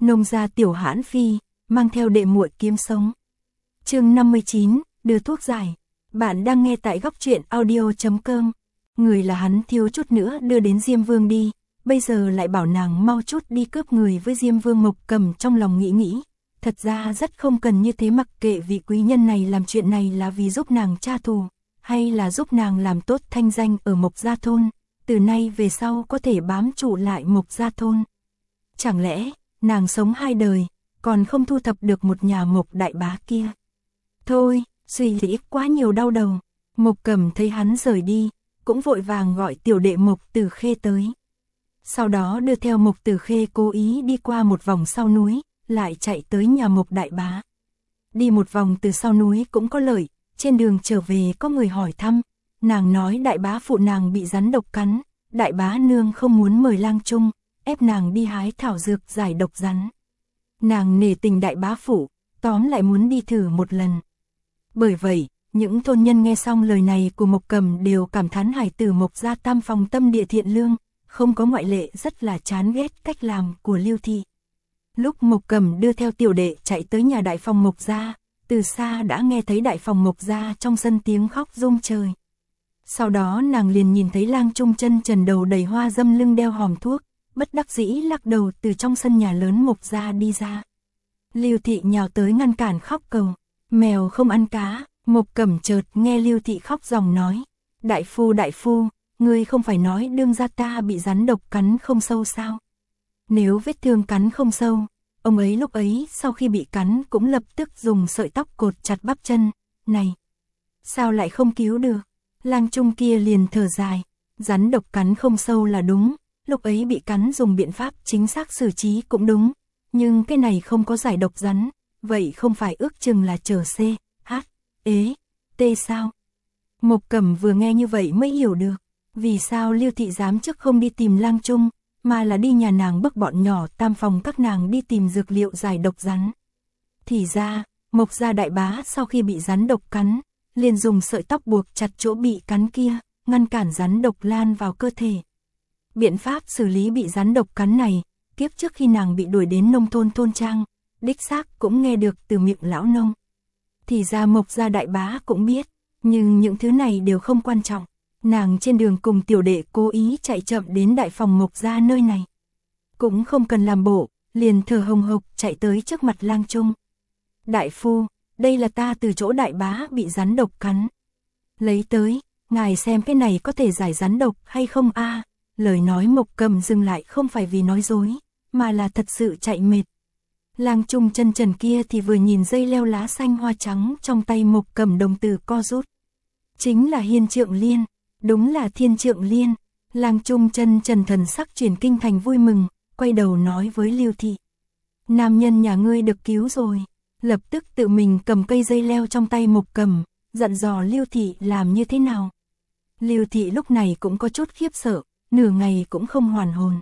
Nông gia Tiểu Hãn Phi, mang theo đệ muội kiếm sống. Chương 59, đưa thuốc giải. Bạn đang nghe tại góc truyện audio.com. Người là hắn thiếu chút nữa đưa đến Diêm Vương đi, bây giờ lại bảo nàng mau chút đi cướp người với Diêm Vương. Mộc Cầm trong lòng nghĩ, thật ra rất không cần như thế, mặc kệ vị quý nhân này làm chuyện này là vì giúp nàng tra thù, hay là giúp nàng làm tốt thanh danh ở Mộc Gia Thôn, từ nay về sau có thể bám trụ lại Mộc Gia Thôn. Chẳng lẽ, nàng sống 2 đời, còn không thu thập được một nhà Mộc đại bá kia. Thôi, suy nghĩ quá nhiều đau đầu. Mộc Cầm thấy hắn rời đi, cũng vội vàng gọi tiểu đệ Mộc Tử Khê tới. Sau đó đưa theo Mộc Tử Khê cố ý đi qua một vòng sau núi, lại chạy tới nhà Mộc đại bá. Đi một vòng từ sau núi cũng có lợi, trên đường trở về có người hỏi thăm, nàng nói đại bá phụ nàng bị rắn độc cắn, đại bá nương không muốn mời lang chung, ép nàng đi hái thảo dược giải độc rắn. Nàng nể tình đại bá phụ, tóm lại muốn đi thử một lần. Bởi vậy, những thôn nhân nghe xong lời này của Mộc Cầm đều cảm thán hải tử Mộc Gia tam phòng tâm địa thiện lương, không có ngoại lệ rất là chán ghét cách làm của Lưu Thị. Lúc Mộc Cầm đưa theo tiểu đệ chạy tới nhà đại phòng Mộc Gia, từ xa đã nghe thấy đại phòng Mộc Gia trong sân tiếng khóc rung trời. Sau đó nàng liền nhìn thấy lang trung chân trần đầu đầy hoa dâm lưng đeo hòm thuốc, bất đắc dĩ lắc đầu từ trong sân nhà lớn Mộc Gia đi ra. Lưu Thị nhào tới ngăn cản khóc cầu, mèo không ăn cá. Mộc Cầm chợt nghe Lưu Thị khóc ròng nói, đại phu, ngươi không phải nói đương gia ta bị rắn độc cắn không sâu sao? Nếu vết thương cắn không sâu, ông ấy lúc ấy sau khi bị cắn cũng lập tức dùng sợi tóc cột chặt bắp chân, này, sao lại không cứu được? Lang trung kia liền thở dài, rắn độc cắn không sâu là đúng, lúc ấy bị cắn dùng biện pháp chính xác xử trí cũng đúng, nhưng cái này không có giải độc rắn, vậy không phải ước chừng là chờ C, H, E, T sao? Mộc Cầm vừa nghe như vậy mới hiểu được, vì sao Lưu Thị dám trước không đi tìm lang trung, mà là đi nhà nàng bức bọn nhỏ tam phòng các nàng đi tìm dược liệu giải độc rắn. Thì ra, Mộc Gia đại bá sau khi bị rắn độc cắn, liền dùng sợi tóc buộc chặt chỗ bị cắn kia, ngăn cản rắn độc lan vào cơ thể. Biện pháp xử lý bị rắn độc cắn này, kiếp trước khi nàng bị đuổi đến nông thôn thôn trang, đích xác cũng nghe được từ miệng lão nông. Thì ra Mộc Gia đại bá cũng biết, nhưng những thứ này đều không quan trọng. Nàng trên đường cùng tiểu đệ cố ý chạy chậm đến đại phòng Mộc Gia nơi này. Cũng không cần làm bộ, liền thở hồng hộc chạy tới trước mặt lang trung. Đại phu, đây là ta từ chỗ đại bá bị rắn độc cắn. Lấy tới, ngài xem cái này có thể giải rắn độc hay không a? Lời nói Mộc Cầm dừng lại không phải vì nói dối, mà là thật sự chạy mệt. Lang trung chân trần kia thì vừa nhìn dây leo lá xanh hoa trắng trong tay Mộc Cầm đồng tử co rút. Chính là Hiên Trượng Liên, đúng là Thiên Trượng Liên. Lang trung chân trần thần sắc chuyển kinh thành vui mừng, quay đầu nói với Lưu Thị. Nam nhân nhà ngươi được cứu rồi, lập tức tự mình cầm cây dây leo trong tay Mộc Cầm, dặn dò Lưu Thị làm như thế nào. Lưu Thị lúc này cũng có chút khiếp sợ, nửa ngày cũng không hoàn hồn.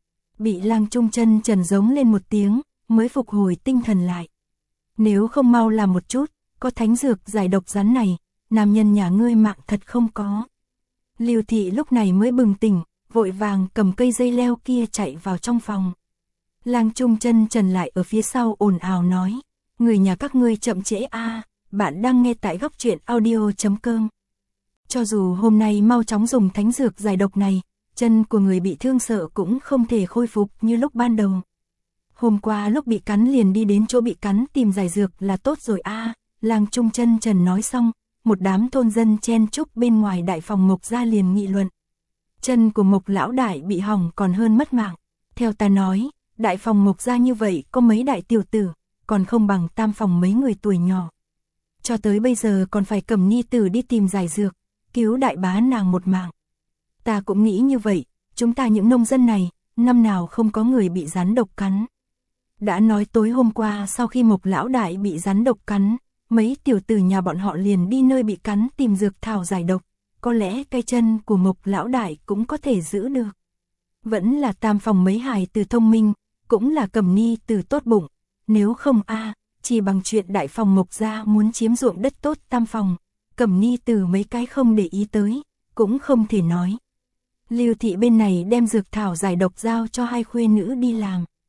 Bị lang trung chân trần giống lên một tiếng, mới phục hồi tinh thần lại. Nếu không mau làm một chút, có thánh dược giải độc rắn này, nam nhân nhà ngươi mạng thật không có. Lưu Thị lúc này mới bừng tỉnh, vội vàng cầm cây dây leo kia chạy vào trong phòng. Lang trung chân trần lại ở phía sau ồn ào nói, người nhà các ngươi chậm trễ a, bạn đang nghe tại góc truyện audio.com. Cho dù hôm nay mau chóng dùng thánh dược giải độc này, chân của người bị thương sợ cũng không thể khôi phục như lúc ban đầu. Hôm qua lúc bị cắn liền đi đến chỗ bị cắn tìm giải dược là tốt rồi a. Lang trung chân trần nói xong, một đám thôn dân chen chúc bên ngoài đại phòng Mộc Gia liền nghị luận. Chân của Mộc lão đại bị hỏng còn hơn mất mạng. Theo ta nói, đại phòng Mộc Gia như vậy có mấy đại tiểu tử, còn không bằng tam phòng mấy người tuổi nhỏ. Cho tới bây giờ còn phải cầm nhi tử đi tìm giải dược, cứu đại bá nàng một mạng. Ta cũng nghĩ như vậy, chúng ta những nông dân này, năm nào không có người bị rắn độc cắn. Đã nói tối hôm qua sau khi Mộc lão đại bị rắn độc cắn, mấy tiểu tử nhà bọn họ liền đi nơi bị cắn tìm dược thảo giải độc, có lẽ cái chân của Mộc lão đại cũng có thể giữ được. Vẫn là tam phòng mấy hài tử thông minh, cũng là cầm ni tử tốt bụng, nếu không a, chỉ bằng chuyện đại phòng Mộc Gia muốn chiếm ruộng đất tốt tam phòng, cầm ni tử mấy cái không để ý tới, cũng không thể nói. Lưu Thị bên này đem dược thảo giải độc giao cho hai khuê nữ đi làm.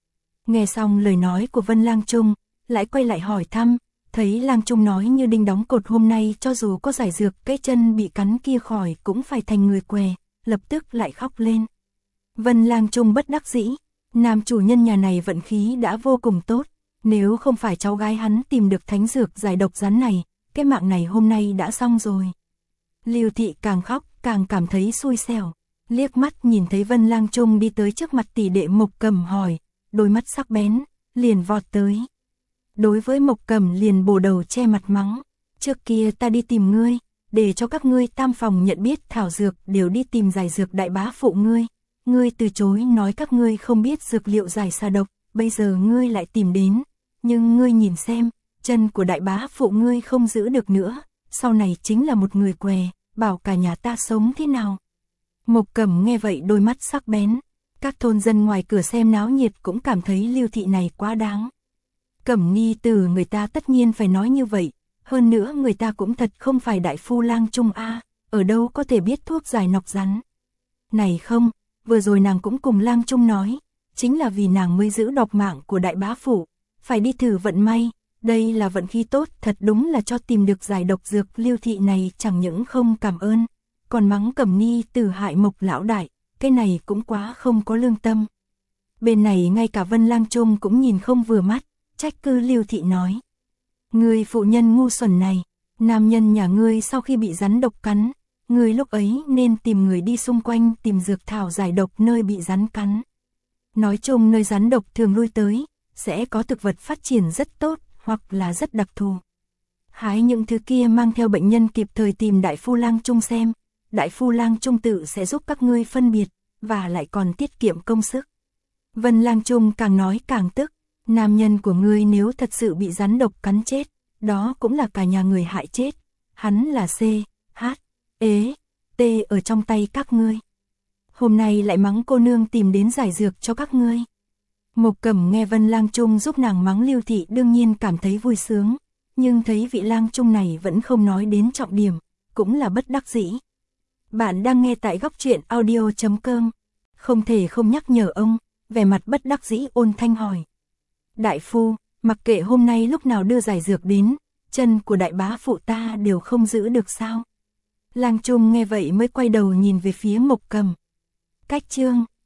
Nghe xong lời nói của Vân Lang Trung, lại quay lại hỏi thăm, thấy Lang Trung nói như đinh đóng cột hôm nay cho dù có giải dược cái chân bị cắn kia khỏi cũng phải thành người què, lập tức lại khóc lên. Vân Lang Trung bất đắc dĩ, nam chủ nhân nhà này vận khí đã vô cùng tốt, nếu không phải cháu gái hắn tìm được thánh dược giải độc rắn này, cái mạng này hôm nay đã xong rồi. Lưu Thị càng khóc càng cảm thấy xui xẻo, liếc mắt nhìn thấy Vân Lang Trung đi tới trước mặt tỷ đệ Mộc Cầm hỏi, đôi mắt sắc bén, liền vọt tới. Đối với Mộc Cầm liền bổ đầu che mặt mắng, trước kia ta đi tìm ngươi, để cho các ngươi tam phòng nhận biết thảo dược đều đi tìm giải dược đại bá phụ ngươi. Ngươi từ chối nói các ngươi không biết dược liệu giải xà độc, bây giờ ngươi lại tìm đến, nhưng ngươi nhìn xem, chân của đại bá phụ ngươi không giữ được nữa, sau này chính là một người què, bảo cả nhà ta sống thế nào. Mộc Cầm nghe vậy đôi mắt sắc bén, các thôn dân ngoài cửa xem náo nhiệt cũng cảm thấy Lưu Thị này quá đáng. Cẩm Ni từ người ta tất nhiên phải nói như vậy, hơn nữa người ta cũng thật không phải đại phu Lang Trung a, ở đâu có thể biết thuốc giải nọc rắn. Này không, vừa rồi nàng cũng cùng Lang Trung nói, chính là vì nàng mới giữ độc mạng của đại bá phụ, phải đi thử vận may, đây là vận khí tốt, thật đúng là cho tìm được giải độc dược. Lưu Thị này chẳng những không cảm ơn, còn mắng Cẩm Ni từ hại Mộc lão đại, cái này cũng quá không có lương tâm. Bên này ngay cả Vân Lang Trung cũng nhìn không vừa mắt, trách cứ Lưu Thị nói, người phụ nhân ngu xuẩn này, nam nhân nhà ngươi sau khi bị rắn độc cắn, người lúc ấy nên tìm người đi xung quanh tìm dược thảo giải độc nơi bị rắn cắn. Nói chung nơi rắn độc thường lui tới, sẽ có thực vật phát triển rất tốt, hoặc là rất đặc thù. Hái những thứ kia mang theo bệnh nhân kịp thời tìm đại phu Lang Trung xem, đại phu Lang Trung tự sẽ giúp các ngươi phân biệt, và lại còn tiết kiệm công sức. Vân Lang Trung càng nói càng tức, nam nhân của ngươi nếu thật sự bị rắn độc cắn chết, đó cũng là cả nhà người hại chết, hắn là C, H, E, T ở trong tay các ngươi. Hôm nay lại mắng cô nương tìm đến giải dược cho các ngươi. Mộc Cầm nghe Vân Lang Trung giúp nàng mắng Lưu Thị đương nhiên cảm thấy vui sướng, nhưng thấy vị Lang Trung này vẫn không nói đến trọng điểm, cũng là bất đắc dĩ. Bạn đang nghe tại góc truyện audio.com, không thể không nhắc nhở ông, vẻ mặt bất đắc dĩ ôn thanh hỏi. Đại phu, mặc kệ hôm nay lúc nào đưa giải dược đến, chân của đại bá phụ ta đều không giữ được sao? Lang Trung nghe vậy mới quay đầu nhìn về phía Mộc Cầm. Cách chương